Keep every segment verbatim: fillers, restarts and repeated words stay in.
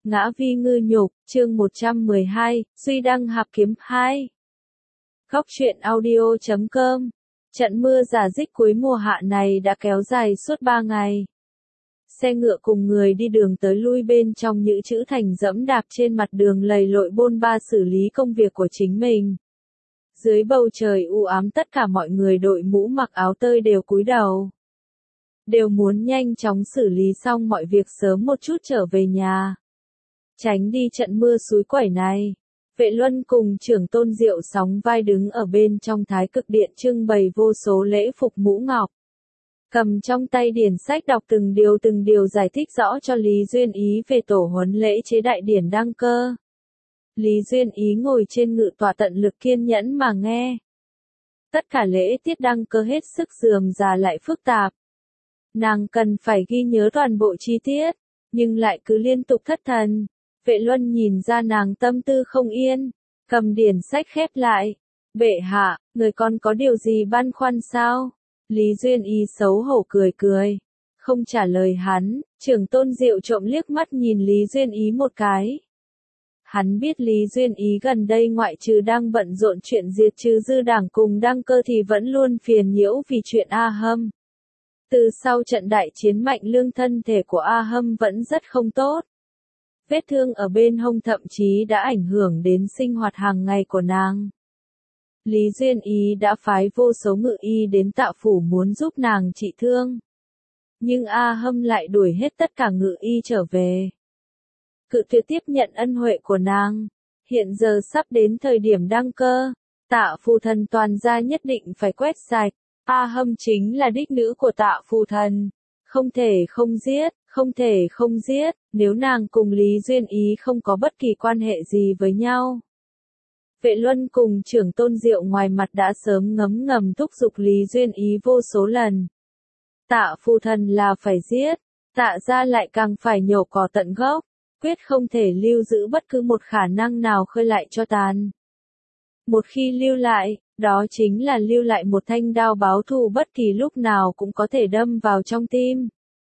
Ngã vi ngư nhục, chương một trăm mười hai, Duy Đăng Hạp Kiếm hai. Góc truyện audio chấm com. Trận mưa rả rích cuối mùa hạ này đã kéo dài suốt ba ngày. Xe ngựa cùng người đi đường tới lui bên trong những chữ thành dẫm đạp trên mặt đường lầy lội bôn ba xử lý công việc của chính mình. Dưới bầu trời u ám tất cả mọi người đội mũ mặc áo tơi đều cúi đầu. Đều muốn nhanh chóng xử lý xong mọi việc sớm một chút trở về nhà. Tránh đi trận mưa suối quẩy này. Vệ Luân cùng Trưởng Tôn Diệu sóng vai đứng ở bên trong Thái Cực Điện trưng bày vô số lễ phục mũ ngọc. Cầm trong tay điển sách đọc từng điều từng điều giải thích rõ cho Lý Duyên Ý về tổ huấn lễ chế đại điển đăng cơ. Lý Duyên Ý ngồi trên ngự tọa tận lực kiên nhẫn mà nghe. Tất cả lễ tiết đăng cơ hết sức rườm rà lại phức tạp. Nàng cần phải ghi nhớ toàn bộ chi tiết, nhưng lại cứ liên tục thất thần. Vệ Luân nhìn ra nàng tâm tư không yên, cầm điển sách khép lại. Bệ hạ, người con có điều gì băn khoăn sao? Lý Duyên Ý xấu hổ cười cười, không trả lời hắn. Trưởng Tôn Diệu trộm liếc mắt nhìn Lý Duyên Ý một cái. Hắn biết Lý Duyên Ý gần đây ngoại trừ đang bận rộn chuyện diệt trừ dư đảng cùng đăng cơ thì vẫn luôn phiền nhiễu vì chuyện A Hâm. Từ sau trận đại chiến Mạnh Lương thân thể của A Hâm vẫn rất không tốt. Vết thương ở bên hông thậm chí đã ảnh hưởng đến sinh hoạt hàng ngày của nàng. Lý Duyên Ý đã phái vô số ngự y đến Tạo Phủ muốn giúp nàng trị thương. Nhưng A Hâm lại đuổi hết tất cả ngự y trở về. Cự tuyệt tiếp nhận ân huệ của nàng. Hiện giờ sắp đến thời điểm đăng cơ, Tạ Phù Thần toàn gia nhất định phải quét sạch. A Hâm chính là đích nữ của Tạ Phù Thần. Không thể không giết, không thể không giết, nếu nàng cùng Lý Duyên Ý không có bất kỳ quan hệ gì với nhau. Vệ Luân cùng Trưởng Tôn Diệu ngoài mặt đã sớm ngấm ngầm thúc giục Lý Duyên Ý vô số lần. Tạ Phù Thần là phải giết, Tạ gia lại càng phải nhổ cỏ tận gốc, quyết không thể lưu giữ bất cứ một khả năng nào khơi lại cho tàn. Một khi lưu lại, đó chính là lưu lại một thanh đao báo thù bất kỳ lúc nào cũng có thể đâm vào trong tim.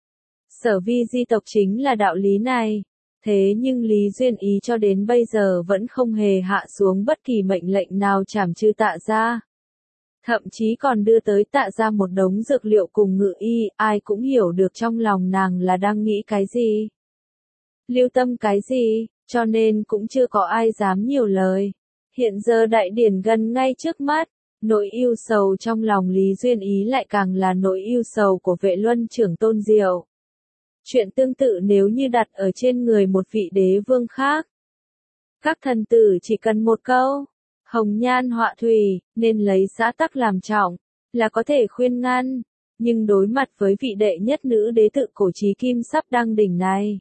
Sở vi di tộc chính là đạo lý này. Thế nhưng Lý Duyên Ý cho đến bây giờ vẫn không hề hạ xuống bất kỳ mệnh lệnh nào trảm trừ Tạ gia. Thậm chí còn đưa tới Tạ gia một đống dược liệu cùng ngự y, ai cũng hiểu được trong lòng nàng là đang nghĩ cái gì. Lưu tâm cái gì, cho nên cũng chưa có ai dám nhiều lời. Hiện giờ đại điển gần ngay trước mắt, nỗi ưu sầu trong lòng Lý Duyên Ý lại càng là nỗi ưu sầu của Vệ Luân Trưởng Tôn Diệu. Chuyện tương tự nếu như đặt ở trên người một vị đế vương khác. Các thần tử chỉ cần một câu, hồng nhan họa thủy, nên lấy xã tắc làm trọng, là có thể khuyên ngăn, nhưng đối mặt với vị đệ nhất nữ đế tự cổ chí kim sắp đăng đỉnh này.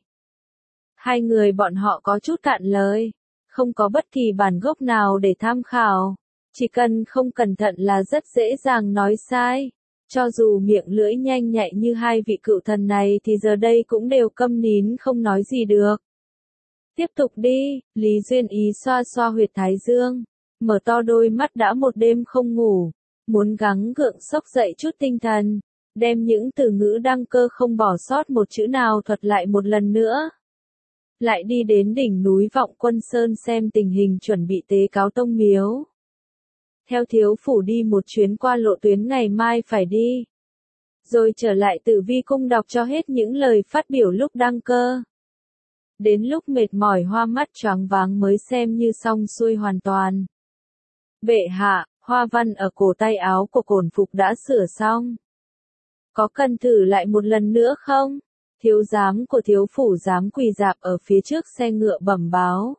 Hai người bọn họ có chút cạn lời, không có bất kỳ bản gốc nào để tham khảo, chỉ cần không cẩn thận là rất dễ dàng nói sai. Cho dù miệng lưỡi nhanh nhạy như hai vị cựu thần này thì giờ đây cũng đều câm nín không nói gì được. Tiếp tục đi, Lý Duyên Ý xoa xoa huyệt thái dương, mở to đôi mắt đã một đêm không ngủ, muốn gắng gượng xốc dậy chút tinh thần, đem những từ ngữ đăng cơ không bỏ sót một chữ nào thuật lại một lần nữa. Lại đi đến đỉnh núi Vọng Quân Sơn xem tình hình chuẩn bị tế cáo tông miếu. Theo thiếu phủ đi một chuyến qua lộ tuyến ngày mai phải đi. Rồi trở lại Tử Vi cung đọc cho hết những lời phát biểu lúc đăng cơ. Đến lúc mệt mỏi hoa mắt choáng váng mới xem như xong xuôi hoàn toàn. Bệ hạ, hoa văn ở cổ tay áo của cổn phục đã sửa xong. Có cần thử lại một lần nữa không? Thiếu giám của thiếu phủ giám quỳ dạp ở phía trước xe ngựa bẩm báo.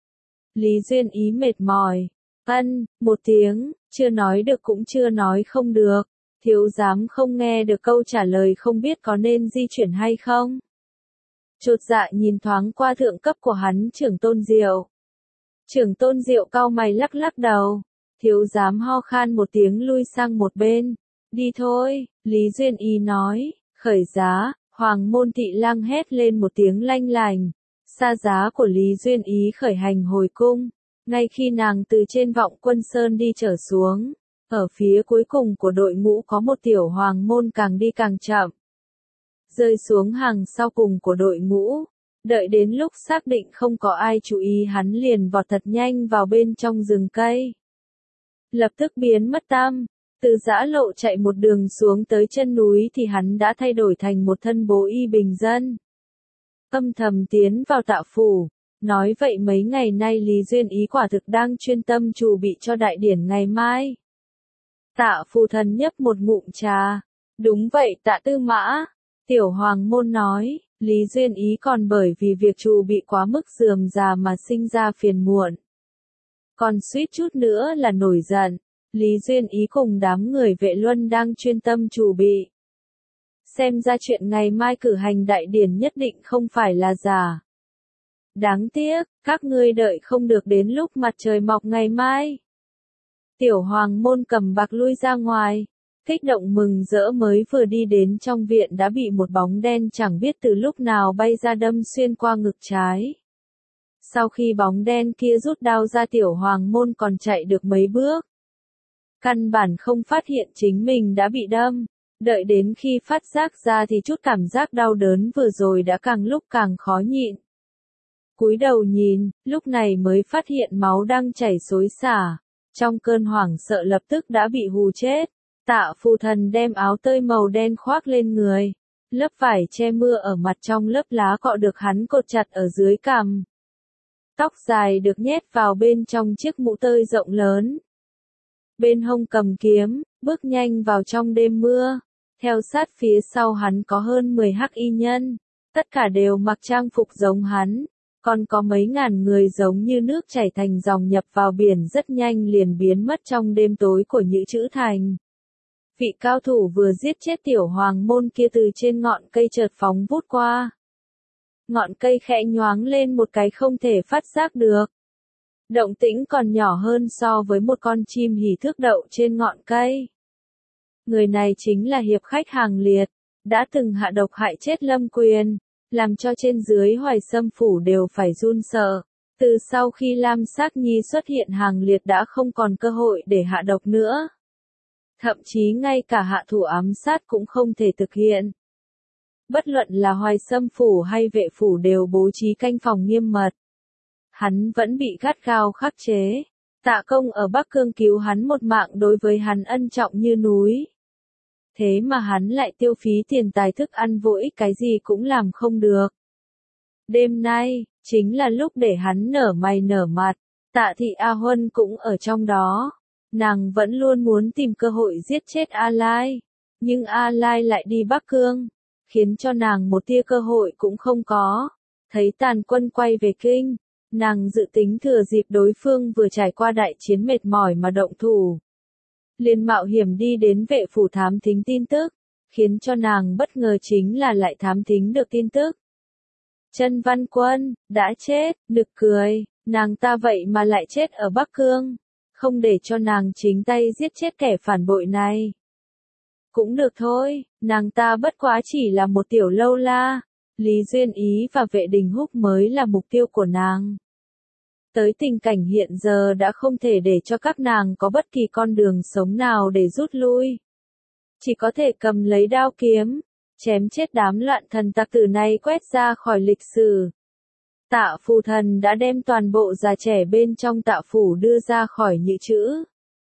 Lý Duyên Ý mệt mỏi. Ân, một tiếng, chưa nói được cũng chưa nói không được. Thiếu giám không nghe được câu trả lời không biết có nên di chuyển hay không. Chột dạ nhìn thoáng qua thượng cấp của hắn Trưởng Tôn Diệu. Trưởng Tôn Diệu cau mày lắc lắc đầu. Thiếu giám ho khan một tiếng lui sang một bên. Đi thôi, Lý Duyên Ý nói, khởi giá, Hoàng môn thị lang hét lên một tiếng lanh lành. Xa giá của Lý Duyên Ý khởi hành hồi cung. Ngay khi nàng từ trên Vọng Quân Sơn đi trở xuống, ở phía cuối cùng của đội ngũ có một tiểu hoàng môn càng đi càng chậm. Rơi xuống hàng sau cùng của đội ngũ, Đợi đến lúc xác định không có ai chú ý hắn liền vọt thật nhanh vào bên trong rừng cây. Lập tức biến mất tăm, từ giã lộ chạy một đường xuống tới chân núi thì hắn đã thay đổi thành một thân bố y bình dân. Âm thầm tiến vào Tạ phủ, nói vậy mấy ngày nay Lý Duyên Ý quả thực đang chuyên tâm chuẩn bị cho đại điển ngày mai. Tạ Phù Thần nhấp một ngụm trà. Đúng vậy Tạ Tư Mã, Tiểu Hoàng môn nói, Lý Duyên Ý còn bởi vì việc chuẩn bị quá mức rườm rà mà sinh ra phiền muộn. Còn suýt chút nữa là nổi giận, Lý Duyên Ý cùng đám người Vệ Luân đang chuyên tâm chuẩn bị. Xem ra chuyện ngày mai cử hành đại điển nhất định không phải là giả. Đáng tiếc, các ngươi đợi không được đến lúc mặt trời mọc ngày mai. Tiểu Hoàng môn cầm bạc lui ra ngoài, kích động mừng rỡ mới vừa đi đến trong viện đã bị một bóng đen chẳng biết từ lúc nào bay ra đâm xuyên qua ngực trái. Sau khi bóng đen kia rút đao ra Tiểu Hoàng môn còn chạy được mấy bước. Căn bản không phát hiện chính mình đã bị đâm, đợi đến khi phát giác ra thì chút cảm giác đau đớn vừa rồi đã càng lúc càng khó nhịn. Cúi đầu nhìn, lúc này mới phát hiện máu đang chảy xối xả, trong cơn hoảng sợ lập tức đã bị hù chết. Tạ Phù Thần đem áo tơi màu đen khoác lên người, lớp vải che mưa ở mặt trong lớp lá cọ được hắn cột chặt ở dưới cằm. Tóc dài được nhét vào bên trong chiếc mũ tơi rộng lớn. Bên hông cầm kiếm, bước nhanh vào trong đêm mưa. Theo sát phía sau hắn có hơn mười hắc y nhân, tất cả đều mặc trang phục giống hắn, còn có mấy ngàn người giống như nước chảy thành dòng nhập vào biển rất nhanh liền biến mất trong đêm tối của Nhữ Chữ Thành. Vị cao thủ vừa giết chết Tiểu Hoàng môn kia từ trên ngọn cây chợt phóng vút qua. Ngọn cây khẽ nhoáng lên một cái không thể phát giác được. Động tĩnh còn nhỏ hơn so với một con chim hỉ thước đậu trên ngọn cây. Người này chính là hiệp khách Hàng Liệt, đã từng hạ độc hại chết Lâm Quyền, làm cho trên dưới Hoài Sâm phủ đều phải run sợ. Từ sau khi Lam Sắc Nhi xuất hiện Hàng Liệt đã không còn cơ hội để hạ độc nữa. Thậm chí ngay cả hạ thủ ám sát cũng không thể thực hiện. Bất luận là Hoài Sâm phủ hay Vệ phủ đều bố trí canh phòng nghiêm mật. Hắn vẫn bị gắt gao khắc chế. Tạ Công ở Bắc Cương cứu hắn một mạng đối với hắn ân trọng như núi. Thế mà hắn lại tiêu phí tiền tài thức ăn vô ích cái gì cũng làm không được. Đêm nay, chính là lúc để hắn nở mày nở mặt. Tạ Thị A Huân cũng ở trong đó. Nàng vẫn luôn muốn tìm cơ hội giết chết A Lai. Nhưng A Lai lại đi Bắc Cương, khiến cho nàng một tia cơ hội cũng không có. Thấy tàn quân quay về kinh, nàng dự tính thừa dịp đối phương vừa trải qua đại chiến mệt mỏi mà động thủ. Liền mạo hiểm đi đến Vệ phủ thám thính tin tức, khiến cho nàng bất ngờ chính là lại thám thính được tin tức. Chân Văn Quân, đã chết, nực cười, nàng ta vậy mà lại chết ở Bắc Cương, không để cho nàng chính tay giết chết kẻ phản bội này. Cũng được thôi, nàng ta bất quá chỉ là một tiểu lâu la, Lý Duyên Ý và Vệ Đình Húc mới là mục tiêu của nàng. Tới tình cảnh hiện giờ đã không thể để cho các nàng có bất kỳ con đường sống nào để rút lui. Chỉ có thể cầm lấy đao kiếm, chém chết đám loạn thần tặc tử này quét ra khỏi lịch sử. Tạ Phù Thần đã đem toàn bộ già trẻ bên trong Tạ phủ đưa ra khỏi Nhữ Chữ.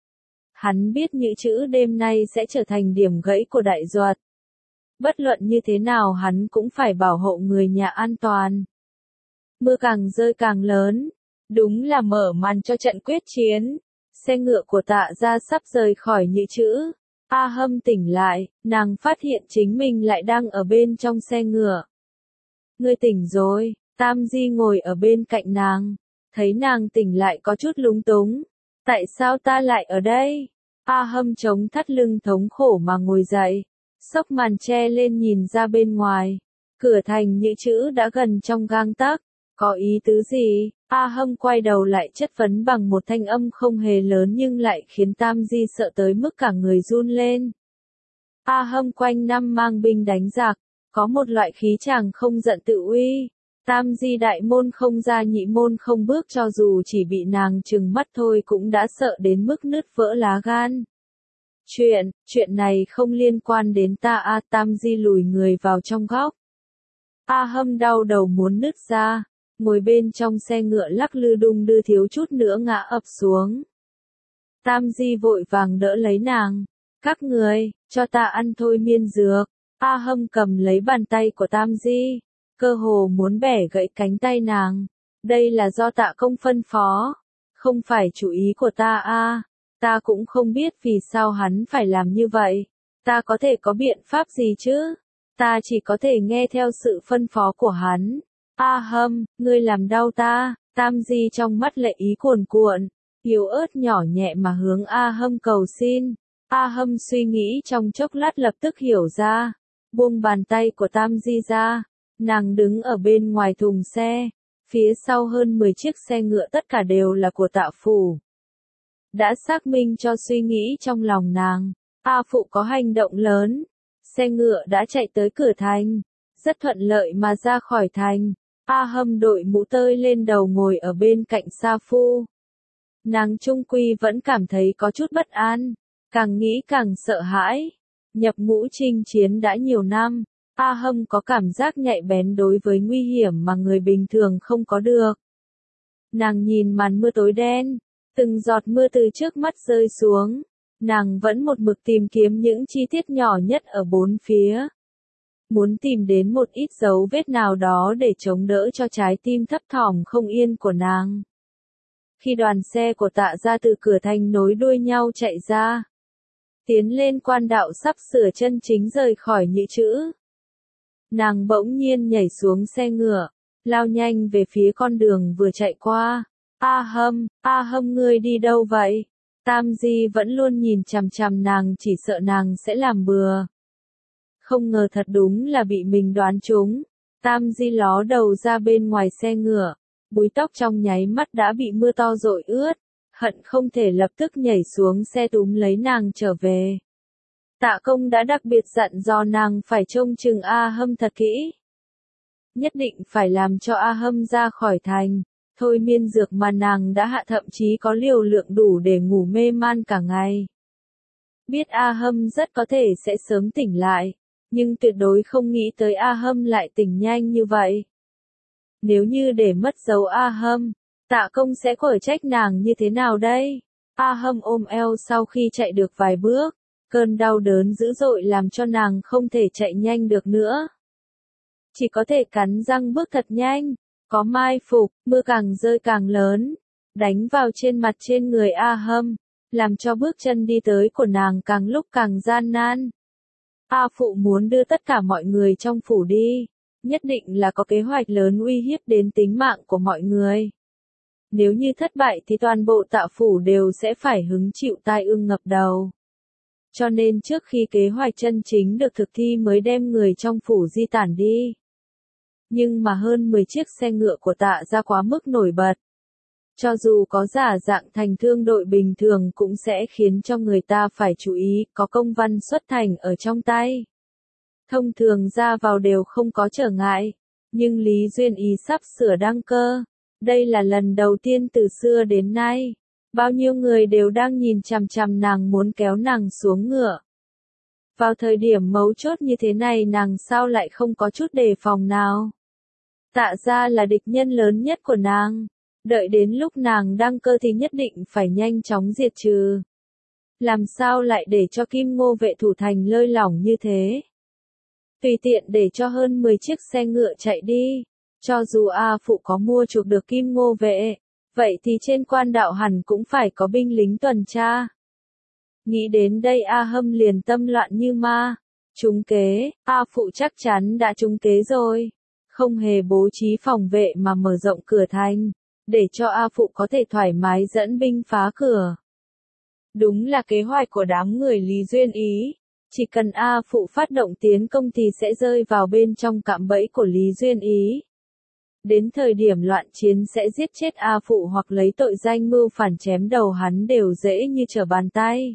Hắn biết Nhữ Chữ đêm nay sẽ trở thành điểm gãy của đại duật. Bất luận như thế nào hắn cũng phải bảo hộ người nhà an toàn. Mưa càng rơi càng lớn, đúng là mở màn cho trận quyết chiến. Xe ngựa của Tạ gia sắp rời khỏi Nhữ Chữ. A Hâm tỉnh lại, nàng phát hiện chính mình lại đang ở bên trong xe ngựa. Ngươi tỉnh rồi, Tam Di ngồi ở bên cạnh nàng, thấy nàng tỉnh lại có chút lúng túng. Tại sao ta lại ở đây? A Hâm chống thắt lưng thống khổ mà ngồi dậy, xốc màn che lên nhìn ra bên ngoài. Cửa thành Nhữ Chữ đã gần trong gang tấc. Có ý tứ gì? A Hâm quay đầu lại chất vấn bằng một thanh âm không hề lớn nhưng lại khiến Tam Di sợ tới mức cả người run lên. A Hâm quanh năm mang binh đánh giặc, có một loại khí chàng không giận tự uy. Tam Di đại môn không ra nhị môn không bước, cho dù chỉ bị nàng trừng mắt thôi cũng đã sợ đến mức nứt vỡ lá gan. Chuyện, chuyện này không liên quan đến ta. A Tam Di lùi người vào trong góc. A Hâm đau đầu muốn nứt ra, ngồi bên trong xe ngựa lắc lư đung đưa thiếu chút nữa ngã ập xuống. Tam Di vội vàng đỡ lấy nàng. Các người, cho ta ăn thôi miên dược. A Hâm cầm lấy bàn tay của Tam Di, cơ hồ muốn bẻ gãy cánh tay nàng. Đây là do Tạ Công phân phó, không phải chủ ý của ta a. Ta cũng không biết vì sao hắn phải làm như vậy. Ta có thể có biện pháp gì chứ? Ta chỉ có thể nghe theo sự phân phó của hắn. A Hâm, ngươi làm đau ta. Tam Di trong mắt lệ ý cuồn cuộn, yếu ớt nhỏ nhẹ mà hướng A Hâm cầu xin. A Hâm suy nghĩ trong chốc lát lập tức hiểu ra, buông bàn tay của Tam Di ra, nàng đứng ở bên ngoài thùng xe, phía sau hơn mười chiếc xe ngựa tất cả đều là của Tạ Phủ. Đã xác minh cho suy nghĩ trong lòng nàng, A Phụ có hành động lớn, xe ngựa đã chạy tới cửa thành, rất thuận lợi mà ra khỏi thành. A Hâm đội mũ tơi lên đầu ngồi ở bên cạnh Sa Phu. Nàng trung quy vẫn cảm thấy có chút bất an, càng nghĩ càng sợ hãi. Nhập ngũ chinh chiến đã nhiều năm, A Hâm có cảm giác nhạy bén đối với nguy hiểm mà người bình thường không có được. Nàng nhìn màn mưa tối đen, từng giọt mưa từ trước mắt rơi xuống, nàng vẫn một mực tìm kiếm những chi tiết nhỏ nhất ở bốn phía. Muốn tìm đến một ít dấu vết nào đó để chống đỡ cho trái tim thấp thỏm không yên của nàng. Khi đoàn xe của Tạ gia từ cửa thành nối đuôi nhau chạy ra, tiến lên quan đạo sắp sửa chân chính rời khỏi Nhị Trữ, nàng bỗng nhiên nhảy xuống xe ngựa, lao nhanh về phía con đường vừa chạy qua. A Hâm, A Hâm ngươi đi đâu vậy? Tam Di vẫn luôn nhìn chằm chằm nàng, chỉ sợ nàng sẽ làm bừa. Không ngờ thật đúng là bị mình đoán trúng. Tam Di ló đầu ra bên ngoài xe ngựa, búi tóc trong nháy mắt đã bị mưa to dội ướt, hận không thể lập tức nhảy xuống xe túm lấy nàng trở về. Tạ Công đã đặc biệt dặn dò nàng phải trông chừng A Hâm thật kỹ. Nhất định phải làm cho A Hâm ra khỏi thành, thôi miên dược mà nàng đã hạ thậm chí có liều lượng đủ để ngủ mê man cả ngày. Biết A Hâm rất có thể sẽ sớm tỉnh lại, nhưng tuyệt đối không nghĩ tới A Hâm lại tỉnh nhanh như vậy. Nếu như để mất dấu A Hâm, Tạ Công sẽ quở trách nàng như thế nào đây? A Hâm ôm eo sau khi chạy được vài bước, cơn đau đớn dữ dội làm cho nàng không thể chạy nhanh được nữa. Chỉ có thể cắn răng bước thật nhanh, có mai phục, mưa càng rơi càng lớn, đánh vào trên mặt trên người A Hâm, làm cho bước chân đi tới của nàng càng lúc càng gian nan. A Phụ muốn đưa tất cả mọi người trong phủ đi, nhất định là có kế hoạch lớn uy hiếp đến tính mạng của mọi người. Nếu như thất bại thì toàn bộ Tạ Phủ đều sẽ phải hứng chịu tai ương ngập đầu. Cho nên trước khi kế hoạch chân chính được thực thi mới đem người trong phủ di tản đi. Nhưng mà hơn mười chiếc xe ngựa của Tạ gia quá mức nổi bật. Cho dù có giả dạng thành thương đội bình thường cũng sẽ khiến cho người ta phải chú ý, có công văn xuất thành ở trong tay. Thông thường ra vào đều không có trở ngại, nhưng Lý Duyên Ý sắp sửa đăng cơ. Đây là lần đầu tiên từ xưa đến nay, bao nhiêu người đều đang nhìn chằm chằm nàng muốn kéo nàng xuống ngựa. Vào thời điểm mấu chốt như thế này nàng sao lại không có chút đề phòng nào. Tạ gia là địch nhân lớn nhất của nàng, đợi đến lúc nàng đăng cơ thì nhất định phải nhanh chóng diệt trừ. Làm sao lại để cho Kim Ngô vệ thủ thành lơi lỏng như thế? Tùy tiện để cho hơn mười chiếc xe ngựa chạy đi. Cho dù A Phụ có mua chuộc được Kim Ngô vệ, vậy thì trên quan đạo hẳn cũng phải có binh lính tuần tra. Nghĩ đến đây A Hâm liền tâm loạn như ma. Trúng kế, A Phụ chắc chắn đã trúng kế rồi. Không hề bố trí phòng vệ mà mở rộng cửa thành, để cho A Phụ có thể thoải mái dẫn binh phá cửa. Đúng là kế hoạch của đám người Lý Duyên Ý. Chỉ cần A Phụ phát động tiến công thì sẽ rơi vào bên trong cạm bẫy của Lý Duyên Ý. Đến thời điểm loạn chiến sẽ giết chết A Phụ hoặc lấy tội danh mưu phản chém đầu hắn đều dễ như trở bàn tay.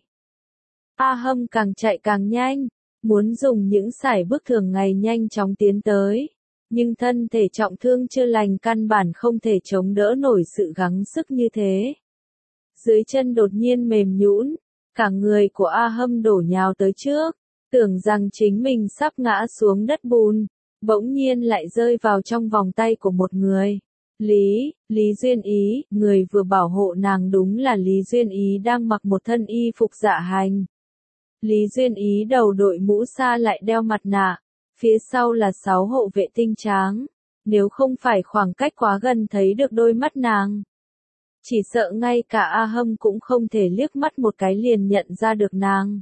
A Hâm càng chạy càng nhanh, muốn dùng những sải bước thường ngày nhanh chóng tiến tới. Nhưng thân thể trọng thương chưa lành căn bản không thể chống đỡ nổi sự gắng sức như thế. Dưới chân đột nhiên mềm nhũn, cả người của A Hâm đổ nhào tới trước, tưởng rằng chính mình sắp ngã xuống đất bùn. bỗng nhiên lại rơi vào trong vòng tay của một người. Lý, Lý Duyên Ý, người vừa bảo hộ nàng đúng là Lý Duyên Ý đang mặc một thân y phục dạ hành. Lý Duyên Ý đầu đội mũ sa lại đeo mặt nạ, phía sau là sáu hộ vệ tinh tráng, nếu không phải khoảng cách quá gần thấy được đôi mắt nàng. Chỉ sợ ngay cả A Hâm cũng không thể liếc mắt một cái liền nhận ra được nàng.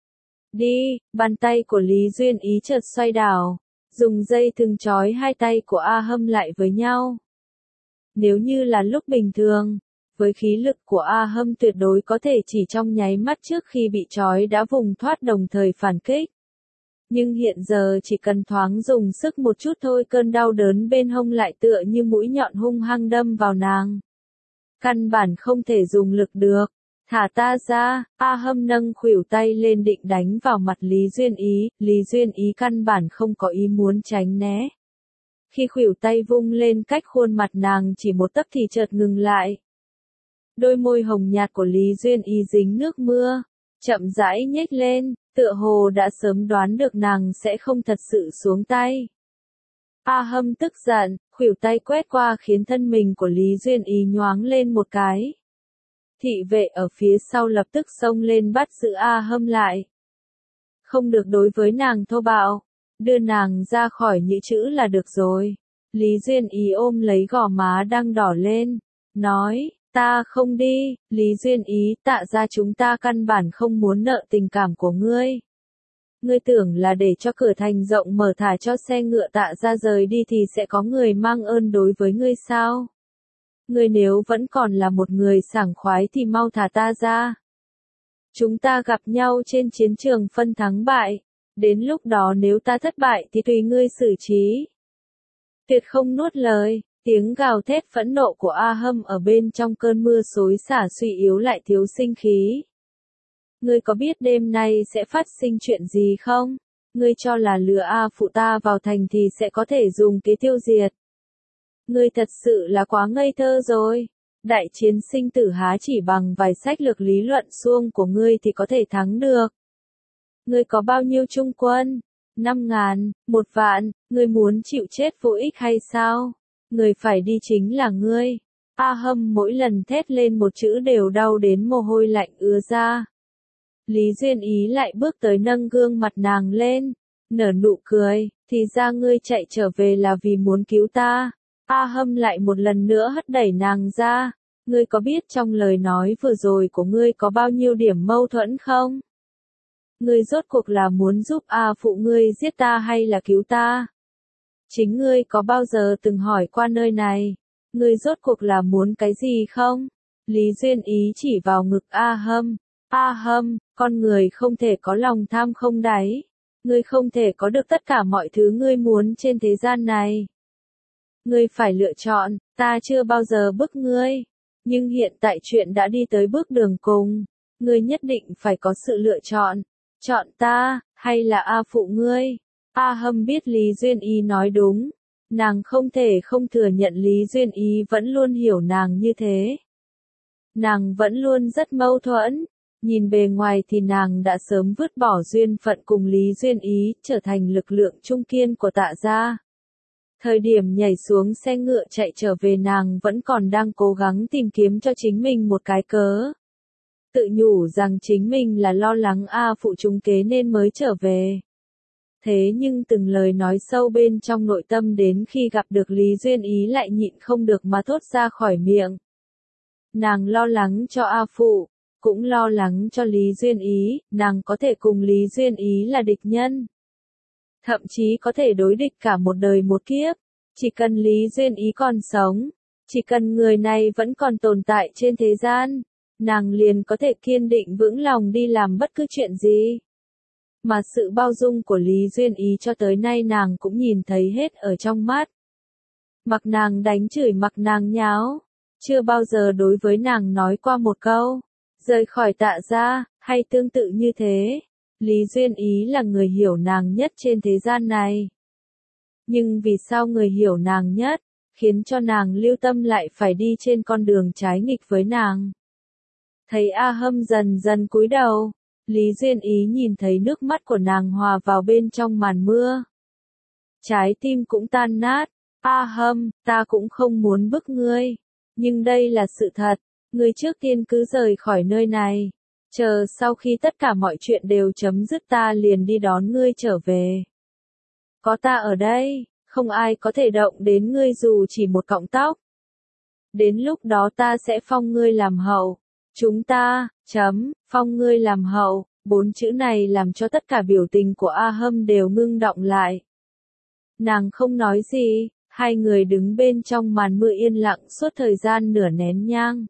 Đi, bàn tay của Lý Duyên Ý chợt xoay đảo, dùng dây thừng trói hai tay của A Hâm lại với nhau. Nếu như là lúc bình thường, với khí lực của A Hâm tuyệt đối có thể chỉ trong nháy mắt trước khi bị trói đã vùng thoát đồng thời phản kích. Nhưng hiện giờ chỉ cần thoáng dùng sức một chút thôi cơn đau đớn bên hông lại tựa như mũi nhọn hung hăng đâm vào nàng. Căn bản không thể dùng lực được. Thả ta ra, A Hâm nâng khuỷu tay lên định đánh vào mặt Lý Duyên Ý, Lý Duyên Ý căn bản không có ý muốn tránh né. Khi khuỷu tay vung lên cách khuôn mặt nàng chỉ một tấc thì chợt ngừng lại. Đôi môi hồng nhạt của Lý Duyên Ý dính nước mưa, chậm rãi nhếch lên, tựa hồ đã sớm đoán được nàng sẽ không thật sự xuống tay. A Hâm tức giận, khuỷu tay quét qua khiến thân mình của Lý Duyên Ý nhoáng lên một cái. Thị vệ ở phía sau lập tức xông lên bắt giữ A Hâm lại. Không được đối với nàng thô bạo, đưa nàng ra khỏi nhữ chữ là được rồi. Lý Duyên Ý ôm lấy gò má đang đỏ lên, nói, ta không đi, Lý Duyên Ý, Tạ gia chúng ta căn bản không muốn nợ tình cảm của ngươi. Ngươi tưởng là để cho cửa thành rộng mở thả cho xe ngựa Tạ gia rời đi thì sẽ có người mang ơn đối với ngươi sao? Ngươi nếu vẫn còn là một người sảng khoái thì mau thả ta ra. Chúng ta gặp nhau trên chiến trường phân thắng bại, đến lúc đó nếu ta thất bại thì tùy ngươi xử trí. Tuyệt không nuốt lời, tiếng gào thét phẫn nộ của A Hâm ở bên trong cơn mưa xối xả suy yếu lại thiếu sinh khí. Ngươi có biết đêm nay sẽ phát sinh chuyện gì không? Ngươi cho là lừa A phụ ta vào thành thì sẽ có thể dùng kế tiêu diệt. Ngươi thật sự là quá ngây thơ rồi. Đại chiến sinh tử há chỉ bằng vài sách lược lý luận suông của ngươi thì có thể thắng được. Ngươi có bao nhiêu trung quân? Năm ngàn, một vạn, ngươi muốn chịu chết vô ích hay sao? Người phải đi chính là ngươi. A Hâm mỗi lần thét lên một chữ đều đau đến mồ hôi lạnh ứa ra. Lý Duyên Ý lại bước tới nâng gương mặt nàng lên, nở nụ cười, thì ra ngươi chạy trở về là vì muốn cứu ta. A Hâm lại một lần nữa hất đẩy nàng ra, ngươi có biết trong lời nói vừa rồi của ngươi có bao nhiêu điểm mâu thuẫn không? Ngươi rốt cuộc là muốn giúp A phụ ngươi giết ta hay là cứu ta? Chính ngươi có bao giờ từng hỏi qua nơi này, ngươi rốt cuộc là muốn cái gì không? Lý Duyên Ý chỉ vào ngực A Hâm, A Hâm, con người không thể có lòng tham không đáy, ngươi không thể có được tất cả mọi thứ ngươi muốn trên thế gian này. Ngươi phải lựa chọn, ta chưa bao giờ bức ngươi, nhưng hiện tại chuyện đã đi tới bước đường cùng, ngươi nhất định phải có sự lựa chọn, chọn ta, hay là A phụ ngươi. A Hâm biết Lý Duyên Ý nói đúng, nàng không thể không thừa nhận Lý Duyên Ý vẫn luôn hiểu nàng như thế. Nàng vẫn luôn rất mâu thuẫn, nhìn bề ngoài thì nàng đã sớm vứt bỏ duyên phận cùng Lý Duyên Ý, trở thành lực lượng trung kiên của Tạ gia. Thời điểm nhảy xuống xe ngựa chạy trở về nàng vẫn còn đang cố gắng tìm kiếm cho chính mình một cái cớ. Tự nhủ rằng chính mình là lo lắng A phụ trúng kế nên mới trở về. Thế nhưng từng lời nói sâu bên trong nội tâm đến khi gặp được Lý Duyên Ý lại nhịn không được mà thốt ra khỏi miệng. Nàng lo lắng cho A phụ, cũng lo lắng cho Lý Duyên Ý, nàng có thể cùng Lý Duyên Ý là địch nhân. Thậm chí có thể đối địch cả một đời một kiếp, chỉ cần Lý Duyên Ý còn sống, chỉ cần người này vẫn còn tồn tại trên thế gian, nàng liền có thể kiên định vững lòng đi làm bất cứ chuyện gì. Mà sự bao dung của Lý Duyên Ý cho tới nay nàng cũng nhìn thấy hết ở trong mắt. Mặc nàng đánh chửi mặc nàng nháo, chưa bao giờ đối với nàng nói qua một câu, rời khỏi Tạ gia, hay tương tự như thế. Lý Duyên Ý là người hiểu nàng nhất trên thế gian này. Nhưng vì sao người hiểu nàng nhất, khiến cho nàng lưu tâm lại phải đi trên con đường trái nghịch với nàng? Thấy A Hâm dần dần cúi đầu, Lý Duyên Ý nhìn thấy nước mắt của nàng hòa vào bên trong màn mưa. trái tim cũng tan nát. A Hâm, ta cũng không muốn bức ngươi. Nhưng đây là sự thật. Ngươi trước tiên cứ rời khỏi nơi này. Chờ sau khi tất cả mọi chuyện đều chấm dứt ta liền đi đón ngươi trở về. Có ta ở đây, không ai có thể động đến ngươi dù chỉ một cọng tóc. Đến lúc đó ta sẽ phong ngươi làm hậu. Chúng ta, chấm, phong ngươi làm hậu. Bốn chữ này làm cho tất cả biểu tình của A Hâm đều ngưng đọng lại. Nàng không nói gì, hai người đứng bên trong màn mưa yên lặng suốt thời gian nửa nén nhang.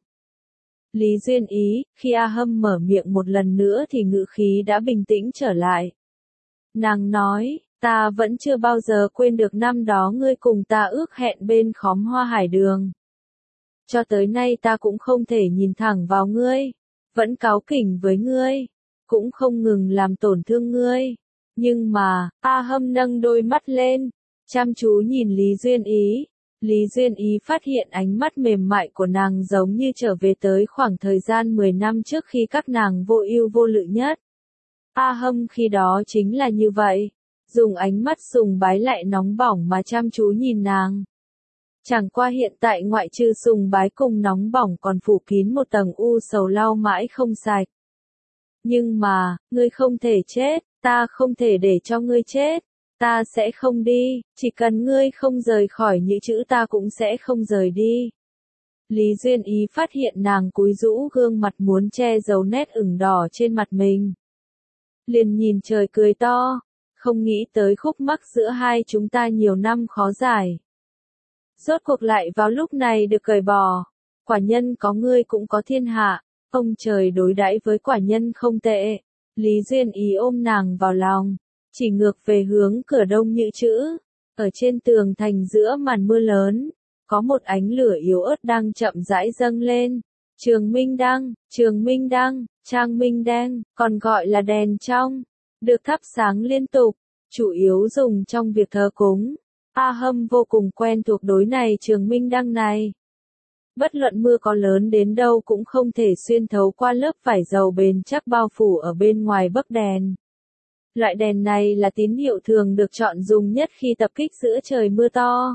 Lý Duyên Ý, khi A Hâm mở miệng một lần nữa thì ngữ khí đã bình tĩnh trở lại. Nàng nói, ta vẫn chưa bao giờ quên được năm đó ngươi cùng ta ước hẹn bên khóm hoa hải đường. Cho tới nay ta cũng không thể nhìn thẳng vào ngươi, vẫn cáu kỉnh với ngươi, cũng không ngừng làm tổn thương ngươi. Nhưng mà, A Hâm nâng đôi mắt lên, chăm chú nhìn Lý Duyên Ý. Lý Duyên Ý phát hiện ánh mắt mềm mại của nàng giống như trở về tới khoảng thời gian mười năm trước khi các nàng vô ưu vô lự nhất. A Hâm khi đó chính là như vậy, dùng ánh mắt sùng bái lại nóng bỏng mà chăm chú nhìn nàng. Chẳng qua hiện tại ngoại trừ sùng bái cùng nóng bỏng còn phủ kín một tầng u sầu lau mãi không sạch. Nhưng mà, ngươi không thể chết, ta không thể để cho ngươi chết. Ta sẽ không đi, chỉ cần ngươi không rời khỏi những chữ ta cũng sẽ không rời đi. Lý Duyên Ý phát hiện nàng cúi rũ gương mặt muốn che giấu nét ửng đỏ trên mặt mình. Liền nhìn trời cười to, không nghĩ tới khúc mắc giữa hai chúng ta nhiều năm khó giải. Rốt cuộc lại vào lúc này được cởi bỏ, quả nhân có ngươi cũng có thiên hạ, ông trời đối đãi với quả nhân không tệ. Lý Duyên Ý ôm nàng vào lòng. Chỉ ngược về hướng cửa đông như chữ, ở trên tường thành giữa màn mưa lớn, có một ánh lửa yếu ớt đang chậm rãi dâng lên. Trường Minh Đăng, Trường Minh Đăng, Trang Minh Đen, còn gọi là đèn trong, được thắp sáng liên tục, chủ yếu dùng trong việc thờ cúng. A Hâm vô cùng quen thuộc đối này Trường Minh Đăng này. Bất luận mưa có lớn đến đâu cũng không thể xuyên thấu qua lớp vải dầu bền chắc bao phủ ở bên ngoài bấc đèn. Loại đèn này là tín hiệu thường được chọn dùng nhất khi tập kích giữa trời mưa to.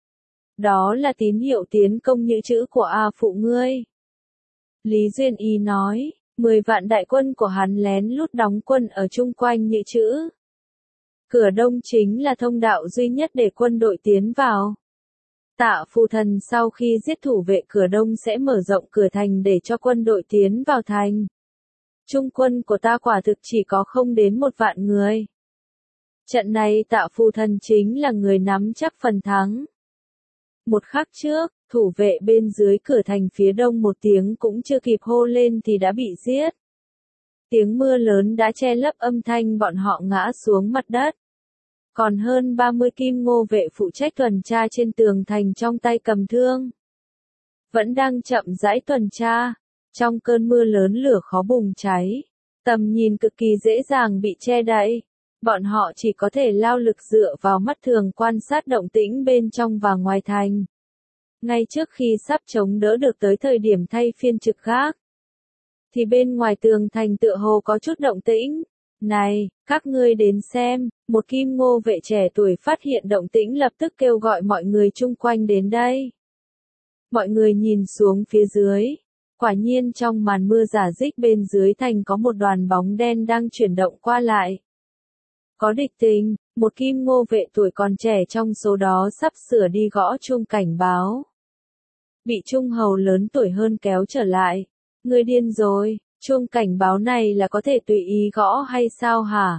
Đó là tín hiệu tiến công như chữ của A phụ ngươi. Lý Duyên Ý nói, mười vạn đại quân của hắn lén lút đóng quân ở chung quanh như chữ. Cửa đông chính là thông đạo duy nhất để quân đội tiến vào. Tạ Phù Thần sau khi giết thủ vệ cửa đông sẽ mở rộng cửa thành để cho quân đội tiến vào thành. Trung quân của ta quả thực chỉ có không đến một vạn người. Trận này Tạ Phù Thần chính là người nắm chắc phần thắng. Một khắc trước, thủ vệ bên dưới cửa thành phía đông một tiếng cũng chưa kịp hô lên thì đã bị giết. Tiếng mưa lớn đã che lấp âm thanh bọn họ ngã xuống mặt đất. Còn hơn ba mươi kim ngô vệ phụ trách tuần tra trên tường thành trong tay cầm thương. Vẫn đang chậm rãi tuần tra. Trong cơn mưa lớn lửa khó bùng cháy, tầm nhìn cực kỳ dễ dàng bị che đậy. Bọn họ chỉ có thể lao lực dựa vào mắt thường quan sát động tĩnh bên trong và ngoài thành. Ngay trước khi sắp chống đỡ được tới thời điểm thay phiên trực gác, thì bên ngoài tường thành tựa hồ có chút động tĩnh. Này, các ngươi đến xem, một kim ngô vệ trẻ tuổi phát hiện động tĩnh lập tức kêu gọi mọi người chung quanh đến đây. Mọi người nhìn xuống phía dưới. Quả nhiên trong màn mưa rả rích bên dưới thành có một đoàn bóng đen đang chuyển động qua lại. Có địch tình, một kim ngô vệ tuổi còn trẻ trong số đó sắp sửa đi gõ chuông cảnh báo. Bị trung hầu lớn tuổi hơn kéo trở lại. Ngươi điên rồi, chuông cảnh báo này là có thể tùy ý gõ hay sao hả?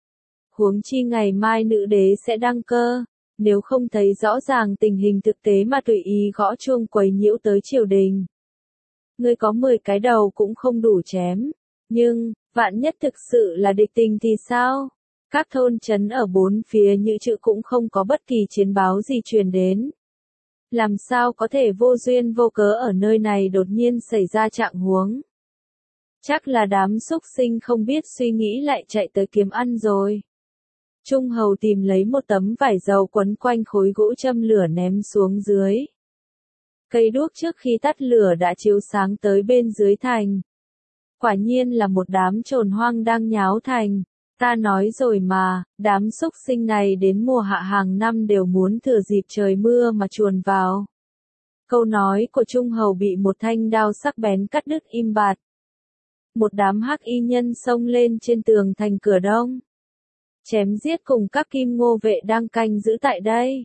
Huống chi ngày mai nữ đế sẽ đăng cơ, nếu không thấy rõ ràng tình hình thực tế mà tùy ý gõ chuông quấy nhiễu tới triều đình. Ngươi có mười cái đầu cũng không đủ chém. Nhưng, vạn nhất thực sự là địch tình thì sao? Các thôn trấn ở bốn phía như chữ cũng không có bất kỳ chiến báo gì truyền đến. Làm sao có thể vô duyên vô cớ ở nơi này đột nhiên xảy ra trạng huống? Chắc là đám súc sinh không biết suy nghĩ lại chạy tới kiếm ăn rồi. Trung hầu tìm lấy một tấm vải dầu quấn quanh khối gỗ châm lửa ném xuống dưới. Cây đuốc trước khi tắt lửa đã chiếu sáng tới bên dưới thành. Quả nhiên là một đám trồn hoang đang nháo thành. Ta nói rồi mà, đám súc sinh này đến mùa hạ hàng năm đều muốn thừa dịp trời mưa mà chuồn vào. Câu nói của Trung Hầu bị một thanh đao sắc bén cắt đứt im bặt. Một đám hắc y nhân xông lên trên tường thành cửa đông. Chém giết cùng các kim ngô vệ đang canh giữ tại đây.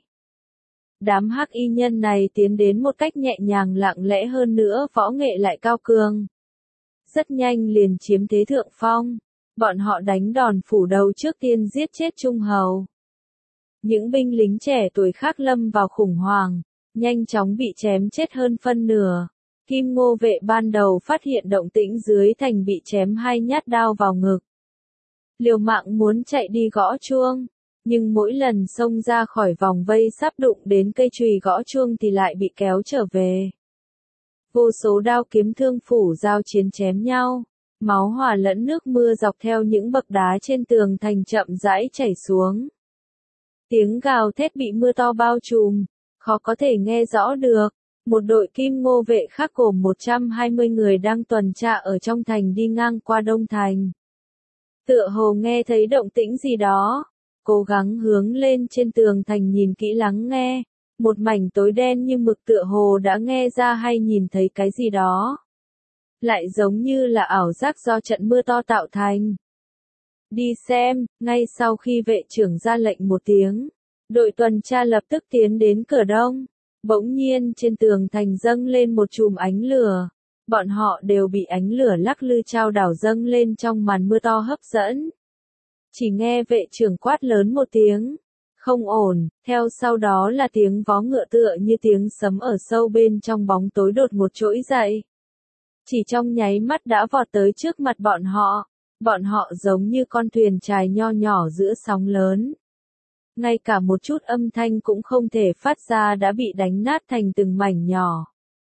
Đám hắc y nhân này tiến đến một cách nhẹ nhàng lặng lẽ, hơn nữa võ nghệ lại cao cường. Rất nhanh liền chiếm thế thượng phong. Bọn họ đánh đòn phủ đầu trước tiên giết chết Trung Hầu. Những binh lính trẻ tuổi khác lâm vào khủng hoảng, nhanh chóng bị chém chết hơn phân nửa. Kim Ngô vệ ban đầu phát hiện động tĩnh dưới thành bị chém hai nhát đao vào ngực. Liều mạng muốn chạy đi gõ chuông, nhưng mỗi lần xông ra khỏi vòng vây sắp đụng đến cây chùy gõ chuông thì lại bị kéo trở về. Vô số đao kiếm thương phủ giao chiến chém nhau, máu hòa lẫn nước mưa dọc theo những bậc đá trên tường thành chậm rãi chảy xuống. Tiếng gào thét bị mưa to bao trùm, khó có thể nghe rõ được. Một đội kim ngô vệ khác gồm một trăm hai mươi người đang tuần tra ở trong thành đi ngang qua đông thành. Tựa hồ nghe thấy động tĩnh gì đó, cố gắng hướng lên trên tường thành nhìn kỹ lắng nghe. Một mảnh tối đen như mực tựa hồ đã nghe ra hay nhìn thấy cái gì đó. Lại giống như là ảo giác do trận mưa to tạo thành. Đi xem, ngay sau khi vệ trưởng ra lệnh một tiếng, đội tuần tra lập tức tiến đến cửa đông. Bỗng nhiên trên tường thành dâng lên một chùm ánh lửa. Bọn họ đều bị ánh lửa lắc lư chao đảo dâng lên trong màn mưa to hấp dẫn. Chỉ nghe vệ trưởng quát lớn một tiếng. Không ổn, theo sau đó là tiếng vó ngựa tựa như tiếng sấm ở sâu bên trong bóng tối đột ngột trỗi dậy. Chỉ trong nháy mắt đã vọt tới trước mặt bọn họ. Bọn họ giống như con thuyền chài nho nhỏ giữa sóng lớn. Ngay cả một chút âm thanh cũng không thể phát ra đã bị đánh nát thành từng mảnh nhỏ.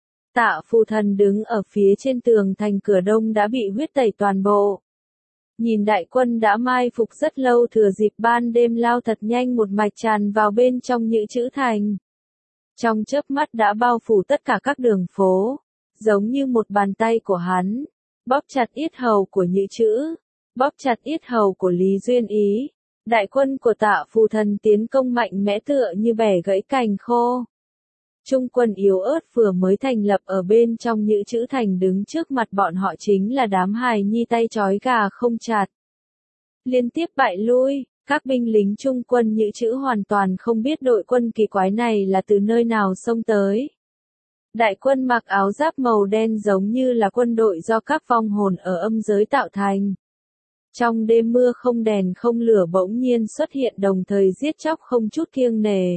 Tạ Phù Thần đứng ở phía trên tường thành cửa đông đã bị huyết tẩy toàn bộ. Nhìn đại quân đã mai phục rất lâu thừa dịp ban đêm lao thật nhanh một mạch tràn vào bên trong Nhữ Chữ thành. Trong chớp mắt đã bao phủ tất cả các đường phố, giống như một bàn tay của hắn, bóp chặt yết hầu của Nhữ Chữ, bóp chặt yết hầu của Lý Duyên Ý. Đại quân của Tạ Phù Thần tiến công mạnh mẽ tựa như bẻ gãy cành khô. Trung quân yếu ớt vừa mới thành lập ở bên trong Nhữ Chữ thành đứng trước mặt bọn họ chính là đám hài nhi tay trói gà không chặt. Liên tiếp bại lui, các binh lính Trung quân Nhữ Chữ hoàn toàn không biết đội quân kỳ quái này là từ nơi nào xông tới. Đại quân mặc áo giáp màu đen giống như là quân đội do các vong hồn ở âm giới tạo thành. Trong đêm mưa không đèn không lửa bỗng nhiên xuất hiện đồng thời giết chóc không chút kiêng nề.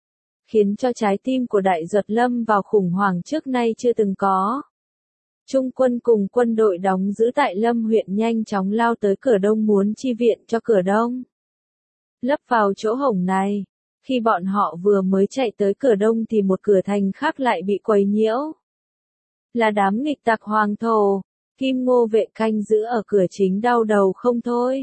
Khiến cho trái tim của Đại Duật lâm vào khủng hoảng trước nay chưa từng có. Trung quân cùng quân đội đóng giữ tại Lâm huyện nhanh chóng lao tới cửa đông muốn chi viện cho cửa đông. Lấp vào chỗ hổng này, khi bọn họ vừa mới chạy tới cửa đông thì một cửa thành khác lại bị quấy nhiễu. Là đám nghịch tặc Hoàng Thổ. Kim Ngô vệ canh giữ ở cửa chính đau đầu không thôi.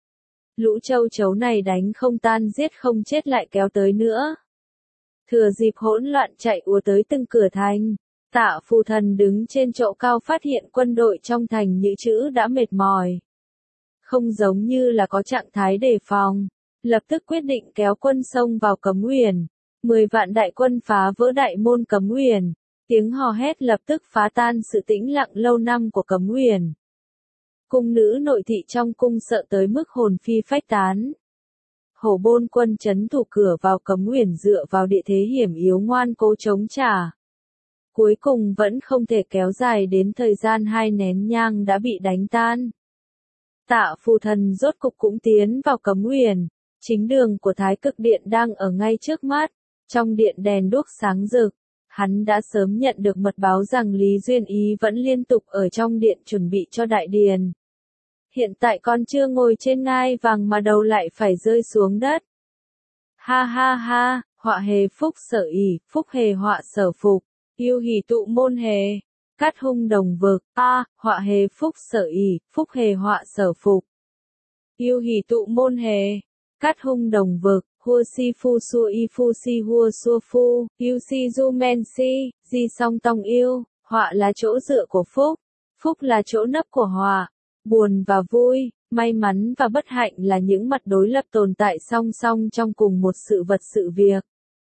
Lũ châu chấu này đánh không tan giết không chết lại kéo tới nữa. Thừa dịp hỗn loạn chạy ùa tới từng cửa thành. Tạ Phù Thần đứng trên chỗ cao phát hiện quân đội trong thành Nhữ Chữ đã mệt mỏi. Không giống như là có trạng thái đề phòng. Lập tức quyết định kéo quân xông vào Cấm Uyển. Mười vạn đại quân phá vỡ đại môn Cấm Uyển. Tiếng hò hét lập tức phá tan sự tĩnh lặng lâu năm của Cấm Uyển. Cung nữ nội thị trong cung sợ tới mức hồn phi phách tán. Hổ Bôn quân trấn thủ cửa vào Cấm Uyển dựa vào địa thế hiểm yếu ngoan cố chống trả. Cuối cùng vẫn không thể kéo dài đến thời gian hai nén nhang đã bị đánh tan. Tạ Phù Thần rốt cục cũng tiến vào Cấm Uyển. Chính đường của Thái Cực Điện đang ở ngay trước mắt. Trong điện đèn đuốc sáng rực. Hắn đã sớm nhận được mật báo rằng Lý Duyên Ý vẫn liên tục ở trong điện chuẩn bị cho đại điền. Hiện tại con chưa ngồi trên ngai vàng mà đầu lại phải rơi xuống đất. Ha ha ha, họa hề phúc sở ỷ, phúc hề họa sở phục, yêu hỷ tụ môn hề, cát hung đồng vực, a, à, họa hề phúc sở ỷ, phúc hề họa sở phục, yêu hỷ tụ môn hề, cát hung đồng vực. Hua si phu su y phu si hua xua phu, yêu si du men si, di song tong yêu, họa là chỗ dựa của phúc, phúc là chỗ nấp của họa, buồn và vui, May mắn và bất hạnh là những mặt đối lập tồn tại song song trong cùng một sự vật sự việc.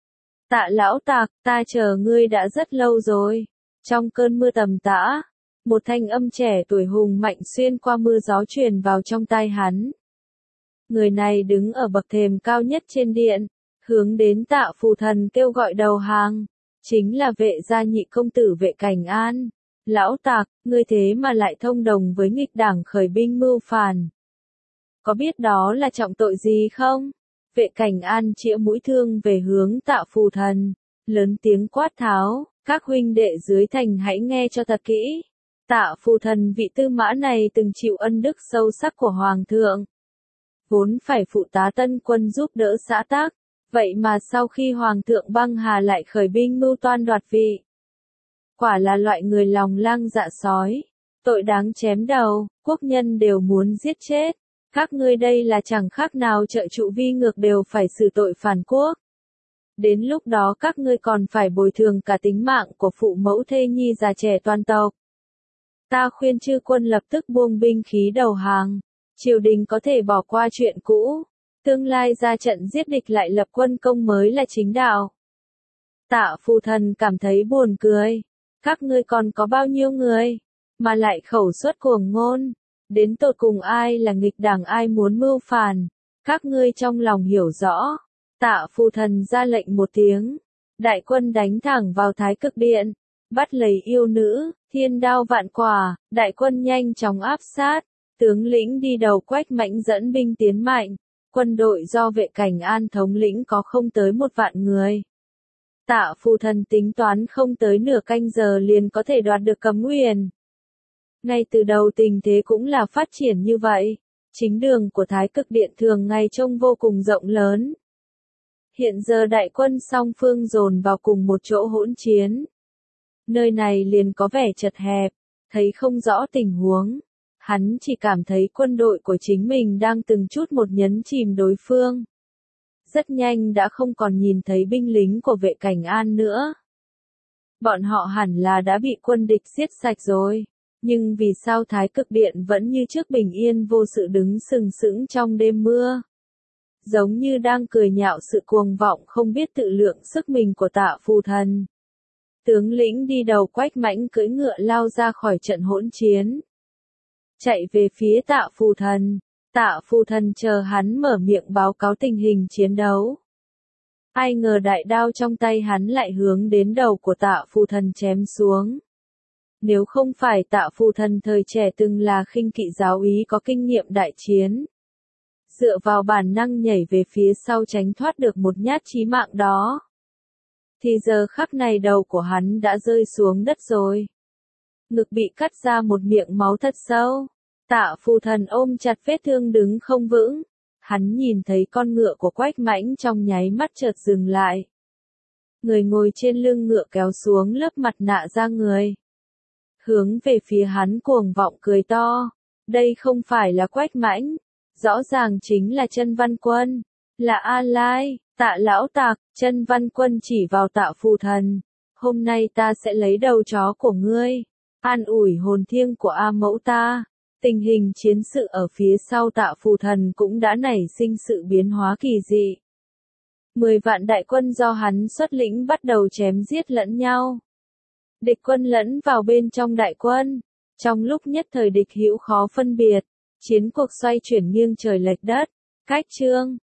Tạ lão Tạc, ta chờ ngươi đã rất lâu rồi. Trong cơn mưa tầm tã, một thanh âm trẻ tuổi hùng mạnh xuyên qua mưa gió truyền vào trong tai hắn. Người này đứng ở bậc thềm cao nhất trên điện, hướng đến Tạ Phù Thần kêu gọi đầu hàng. Chính là Vệ gia nhị công tử Vệ Cảnh An. Lão Tạc, ngươi thế mà lại thông đồng với nghịch đảng khởi binh mưu phản. Có biết đó là trọng tội gì không? Vệ Cảnh An chĩa mũi thương về hướng Tạ Phù Thần, lớn tiếng quát tháo, các huynh đệ dưới thành hãy nghe cho thật kỹ. Tạ Phù Thần vị tư mã này từng chịu ân đức sâu sắc của Hoàng thượng. Vốn phải phụ tá Tân quân giúp đỡ xã tắc, vậy mà sau khi Hoàng thượng băng hà lại khởi binh mưu toan đoạt vị. Quả là loại người lòng lang dạ sói, tội đáng chém đầu, quốc nhân đều muốn giết chết. Các ngươi đây là chẳng khác nào trợ trụ vi ngược đều phải xử tội phản quốc. Đến lúc đó các ngươi còn phải bồi thường cả tính mạng của phụ mẫu thê nhi già trẻ toàn tộc. Ta khuyên chư quân lập tức buông binh khí đầu hàng. Triều đình có thể bỏ qua chuyện cũ. Tương lai ra trận giết địch lại lập quân công mới là chính đạo. Tạ Phù Thần cảm thấy buồn cười. Các ngươi còn có bao nhiêu người, mà lại khẩu suất cuồng ngôn. Đến tột cùng ai là nghịch đảng ai muốn mưu phản. Các ngươi trong lòng hiểu rõ. Tạ Phù Thần ra lệnh một tiếng. Đại quân đánh thẳng vào Thái Cực Điện. Bắt lấy yêu nữ, thiên đao vạn quả. Đại quân nhanh chóng áp sát. Tướng lĩnh đi đầu Quách Mãnh dẫn binh tiến mạnh. Quân đội do Vệ Cảnh An thống lĩnh có không tới một vạn người. Tạ Phù Thần tính toán không tới nửa canh giờ liền có thể đoạt được Cấm Uyển. Ngay từ đầu tình thế cũng là phát triển như vậy. Chính đường của Thái Cực Điện thường ngày trông vô cùng rộng lớn. Hiện giờ đại quân song phương dồn vào cùng một chỗ hỗn chiến. Nơi này liền có vẻ chật hẹp, thấy không rõ tình huống. Hắn chỉ cảm thấy quân đội của chính mình đang từng chút một nhấn chìm đối phương. Rất nhanh đã không còn nhìn thấy binh lính của Vệ Cảnh An nữa. Bọn họ hẳn là đã bị quân địch giết sạch rồi. Nhưng vì sao Thái Cực Điện vẫn như trước bình yên vô sự đứng sừng sững trong đêm mưa? Giống như đang cười nhạo sự cuồng vọng không biết tự lượng sức mình của Tạ Phù Thần. Tướng lĩnh đi đầu Quách Mãnh cưỡi ngựa lao ra khỏi trận hỗn chiến. Chạy về phía Tạ Phù Thần. Tạ Phù Thần chờ hắn mở miệng báo cáo tình hình chiến đấu. Ai ngờ đại đao trong tay hắn lại hướng đến đầu của Tạ Phù Thần chém xuống. Nếu không phải Tạ Phù Thần thời trẻ từng là khinh kỵ giáo úy có kinh nghiệm đại chiến, dựa vào bản năng nhảy về phía sau tránh thoát được một nhát chí mạng đó, thì giờ khắc này đầu của hắn đã rơi xuống đất rồi. Ngực bị cắt ra một miệng máu thật sâu. Tạ Phù Thần ôm chặt vết thương đứng không vững. Hắn nhìn thấy con ngựa của Quách Mãnh trong nháy mắt chợt dừng lại. Người ngồi trên lưng ngựa kéo xuống lớp mặt nạ ra người. Hướng về phía hắn cuồng vọng cười to. Đây không phải là Quách Mãnh. Rõ ràng chính là Chân Văn Quân. Là A Lai, Tạ lão Tạc. Chân Văn Quân chỉ vào Tạ Phù Thần. Hôm nay ta sẽ lấy đầu chó của ngươi. An ủi hồn thiêng của A mẫu ta. Tình hình chiến sự ở phía sau Tạ Phù Thần cũng đã nảy sinh sự biến hóa kỳ dị. Mười vạn đại quân do hắn xuất lĩnh bắt đầu chém giết lẫn nhau. Địch quân lẫn vào bên trong đại quân. Trong lúc nhất thời địch hữu khó phân biệt. Chiến cuộc xoay chuyển nghiêng trời lệch đất. Cách chương